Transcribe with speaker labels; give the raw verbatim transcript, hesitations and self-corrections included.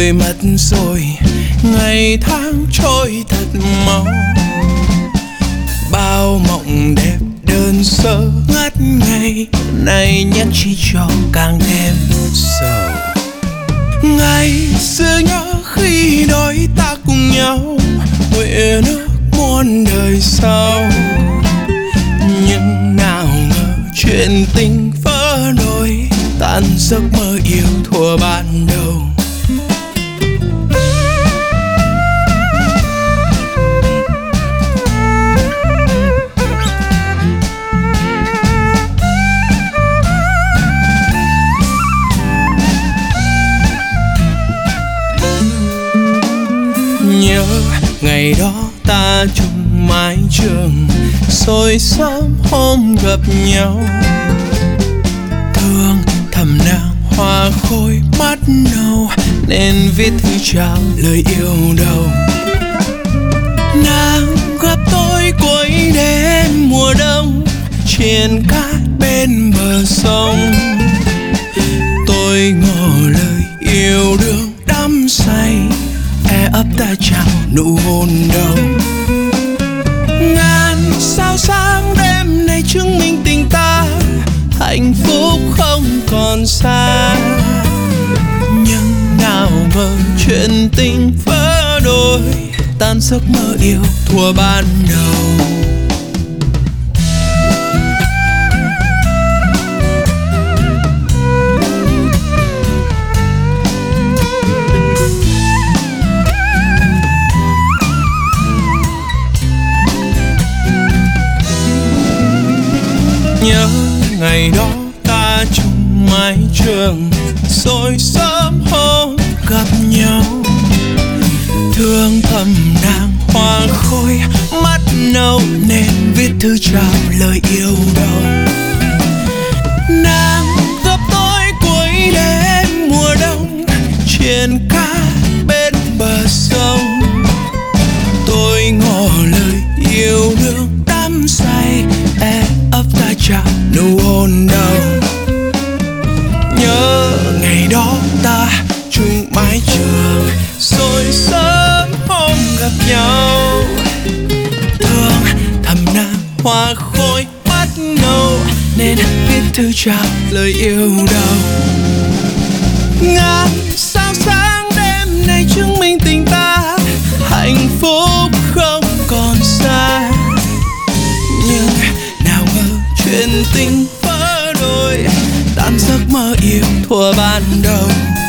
Speaker 1: rồi mất rồi, ngày tháng trôi thật mau. Bao mộng đẹp đơn sơ ngất ngây, nay nhắc chỉ cho càng thêm sầu. Ngày xưa nhớ khi đôi ta cùng nhau nguyện ước muôn đời sau, nhưng nào ngờ chuyện tình vỡ đôi, tan giấc mơ yêu thuở ban đầu. Nhớ ngày đó ta chung mái trường, rồi sớm hôm gặp nhau. Thương thầm nàng hoa khôi mắt nâu, nên viết thư chào lời yêu đầu. Nàng gặp tôi cuối đêm mùa đông, trên cát bên bờ sông. Tôi ngỏ lời yêu đương đắm say, e ấp ta chào nụ hôn đầu. Ngàn sao sáng đêm nay chứng minh tình ta, hạnh phúc không còn xa. Nhưng nào ngờ chuyện tình vỡ đôi, tan giấc mơ yêu thuở ban đầu. Nhớ ngày đó ta chung mái trường, rồi sớm hôm gặp nhau. Thương thầm nàng hoa khôi mắt nâu, nên viết thư chào lời yêu đầu. Nàng gặp tôi cuối đêm mùa đông, trên cát bên bờ sông. Tôi ngỏ lời yêu đương đắm say, e ấp ta chào nụ hôn đầu. Nhớ ngày đó ta chung mái trường, rồi sớm hôm gặp nhau. Thương thầm nàng hoa khôi mắt nâu, nên viết thư chào lời yêu đầu. Ngàn sao sáng đêm nay chứng minh tình ta, hạnh phúc không còn xa. Nhưng nào ngờ chuyện tình vỡ đôi, tan giấc mơ yêu thuở ban đầu.